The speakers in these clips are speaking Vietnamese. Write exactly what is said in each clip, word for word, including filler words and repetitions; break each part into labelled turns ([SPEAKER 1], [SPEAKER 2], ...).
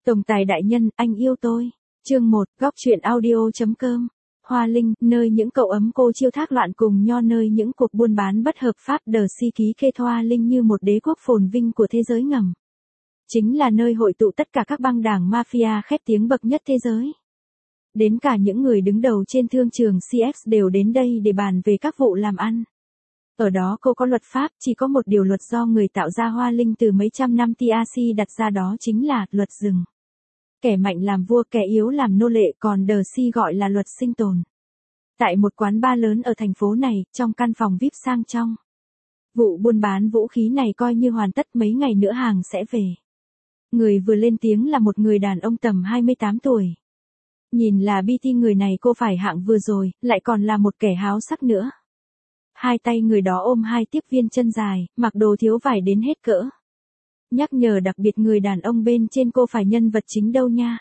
[SPEAKER 1] Tổng tài đại nhân, anh yêu tôi. Chương một, góc truyện audio.com. Hoa Linh, nơi những cậu ấm cô chiêu thác loạn cùng nho nơi những cuộc buôn bán bất hợp pháp đờ si ký kê Hoa Linh như một đế quốc phồn vinh của thế giới ngầm. Chính là nơi hội tụ tất cả các băng đảng mafia khét tiếng bậc nhất thế giới. Đến cả những người đứng đầu trên thương trường xê ích đều đến đây để bàn về các vụ làm ăn. Ở đó cô có luật pháp, chỉ có một điều luật do người tạo ra Hoa Linh từ mấy trăm năm tê rờ xê đặt ra, đó chính là luật rừng. Kẻ mạnh làm vua, kẻ yếu làm nô lệ, còn đờ si gọi là luật sinh tồn. Tại một quán bar lớn ở thành phố này, trong căn phòng vi ai pi sang trong. Vụ buôn bán vũ khí này coi như hoàn tất, mấy ngày nữa hàng sẽ về. Người vừa lên tiếng là một người đàn ông tầm hai mươi tám tuổi. Nhìn là bê tê người này cô phải hạng vừa rồi, lại còn là một kẻ háo sắc nữa. Hai tay người đó ôm hai tiếp viên chân dài, mặc đồ thiếu vải đến hết cỡ. Nhắc nhở đặc biệt người đàn ông bên trên cô phải nhân vật chính đâu nha.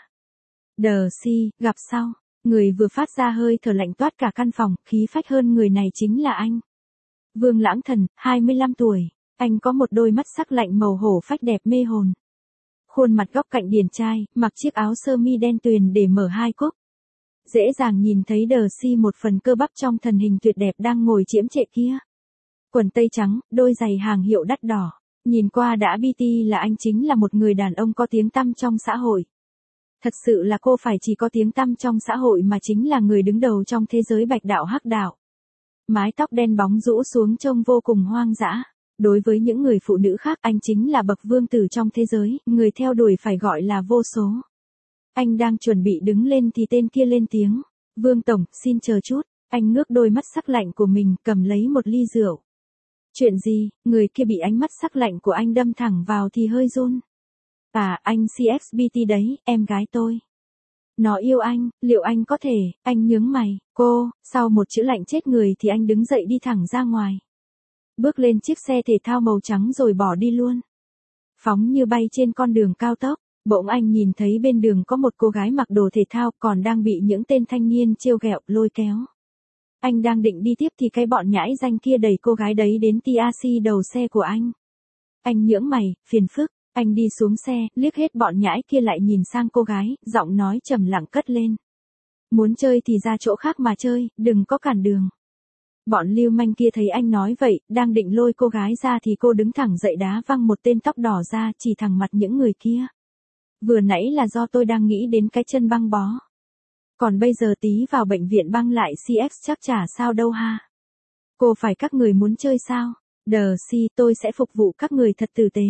[SPEAKER 1] Đờ si, gặp sau, người vừa phát ra hơi thở lạnh toát cả căn phòng, khí phách hơn người này chính là anh. Vương Lãng Thần, hai mươi lăm tuổi, anh có một đôi mắt sắc lạnh màu hổ phách đẹp mê hồn. Khuôn mặt góc cạnh điển trai, mặc chiếc áo sơ mi đen tuyền để mở hai cúc. Dễ dàng nhìn thấy đờ si một phần cơ bắp trong thần hình tuyệt đẹp đang ngồi chiếm trệ kia. Quần tây trắng, đôi giày hàng hiệu đắt đỏ. Nhìn qua đã bê tê là anh chính là một người đàn ông có tiếng tăm trong xã hội. Thật sự là cô phải chỉ có tiếng tăm trong xã hội mà chính là người đứng đầu trong thế giới bạch đạo hắc đạo. Mái tóc đen bóng rũ xuống trông vô cùng hoang dã. Đối với những người phụ nữ khác anh chính là bậc vương tử trong thế giới, người theo đuổi phải gọi là vô số. Anh đang chuẩn bị đứng lên thì tên kia lên tiếng. Vương Tổng, xin chờ chút. Anh ngước đôi mắt sắc lạnh của mình, cầm lấy một ly rượu. Chuyện gì? Người kia bị ánh mắt sắc lạnh của anh đâm thẳng vào thì hơi run. À, anh xê ích bê tê đấy, em gái tôi. Nó yêu anh, liệu anh có thể? Anh nhướng mày. Cô, sau một chữ lạnh chết người thì anh đứng dậy đi thẳng ra ngoài. Bước lên chiếc xe thể thao màu trắng rồi bỏ đi luôn. Phóng như bay trên con đường cao tốc, bỗng anh nhìn thấy bên đường có một cô gái mặc đồ thể thao còn đang bị những tên thanh niên trêu ghẹo, lôi kéo. Anh đang định đi tiếp thì cái bọn nhãi danh kia đẩy cô gái đấy đến tê rờ xê đầu xe của anh. Anh nhướng mày, phiền phức, anh đi xuống xe, liếc hết bọn nhãi kia lại nhìn sang cô gái, giọng nói trầm lặng cất lên. Muốn chơi thì ra chỗ khác mà chơi, đừng có cản đường. Bọn lưu manh kia thấy anh nói vậy, đang định lôi cô gái ra thì cô đứng thẳng dậy đá văng một tên tóc đỏ ra, chỉ thẳng mặt những người kia. Vừa nãy là do tôi đang nghĩ đến cái chân băng bó. Còn bây giờ tí vào bệnh viện băng lại xê ích chắc chả sao đâu ha. Cô phải các người muốn chơi sao? Đờ si, tôi sẽ phục vụ các người thật tử tế.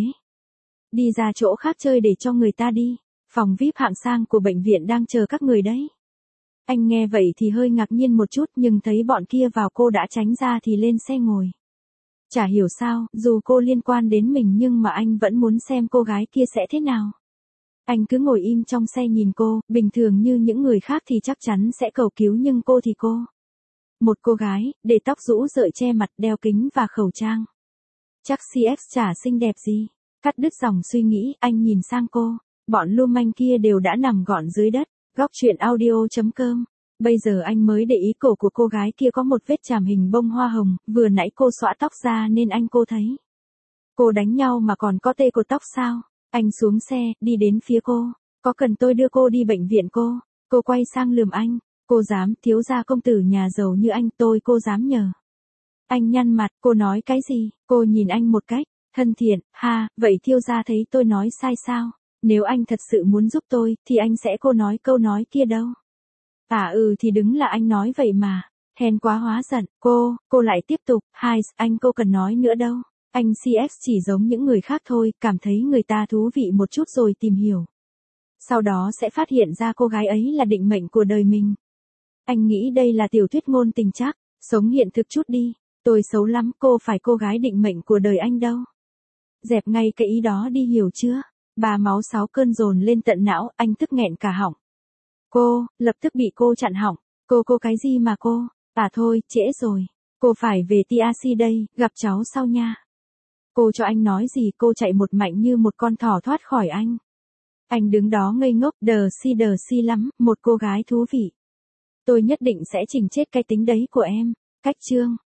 [SPEAKER 1] Đi ra chỗ khác chơi để cho người ta đi. Phòng vi ai pi hạng sang của bệnh viện đang chờ các người đấy. Anh nghe vậy thì hơi ngạc nhiên một chút, nhưng thấy bọn kia vào cô đã tránh ra thì lên xe ngồi. Chả hiểu sao, dù cô liên quan đến mình nhưng mà anh vẫn muốn xem cô gái kia sẽ thế nào. Anh cứ ngồi im trong xe nhìn cô, bình thường như những người khác thì chắc chắn sẽ cầu cứu nhưng cô thì cô. Một cô gái, để tóc rũ rượi che mặt, đeo kính và khẩu trang. Chắc xê ích chả xinh đẹp gì. Cắt đứt dòng suy nghĩ, anh nhìn sang cô. Bọn lưu manh kia đều đã nằm gọn dưới đất. Góc truyện audio.com. Bây giờ anh mới để ý cổ của cô gái kia có một vết chàm hình bông hoa hồng, vừa nãy cô xõa tóc ra nên anh cô thấy. Cô đánh nhau mà còn có tê cột tóc sao? Anh xuống xe, đi đến phía cô. Có cần tôi đưa cô đi bệnh viện cô? Cô quay sang lườm anh. Cô dám, thiếu gia công tử nhà giàu như anh tôi cô dám nhờ. Anh nhăn mặt, cô nói cái gì? Cô nhìn anh một cách thân thiện, ha, vậy thiếu gia thấy tôi nói sai sao? Nếu anh thật sự muốn giúp tôi, thì anh sẽ cô nói câu nói kia đâu. À ừ thì đứng là anh nói vậy mà. Hèn quá hóa giận, cô, cô lại tiếp tục, hai, anh cô cần nói nữa đâu. Anh xê ích chỉ giống những người khác thôi, cảm thấy người ta thú vị một chút rồi tìm hiểu. Sau đó sẽ phát hiện ra cô gái ấy là định mệnh của đời mình. Anh nghĩ đây là tiểu thuyết ngôn tình chắc, sống hiện thực chút đi. Tôi xấu lắm, cô phải cô gái định mệnh của đời anh đâu. Dẹp ngay cái ý đó đi hiểu chưa? Bà máu sáu cơn dồn lên tận não, anh tức nghẹn cả họng. Cô, lập tức bị cô chặn họng. Cô cô cái gì mà cô? À thôi, trễ rồi. Cô phải về tê rờ xê đây, gặp cháu sau nha. Cô cho anh nói gì, cô chạy một mạnh như một con thỏ thoát khỏi anh. Anh đứng đó ngây ngốc, đờ si đờ si lắm, một cô gái thú vị. Tôi nhất định sẽ chỉnh chết cái tính đấy của em. Cách chương.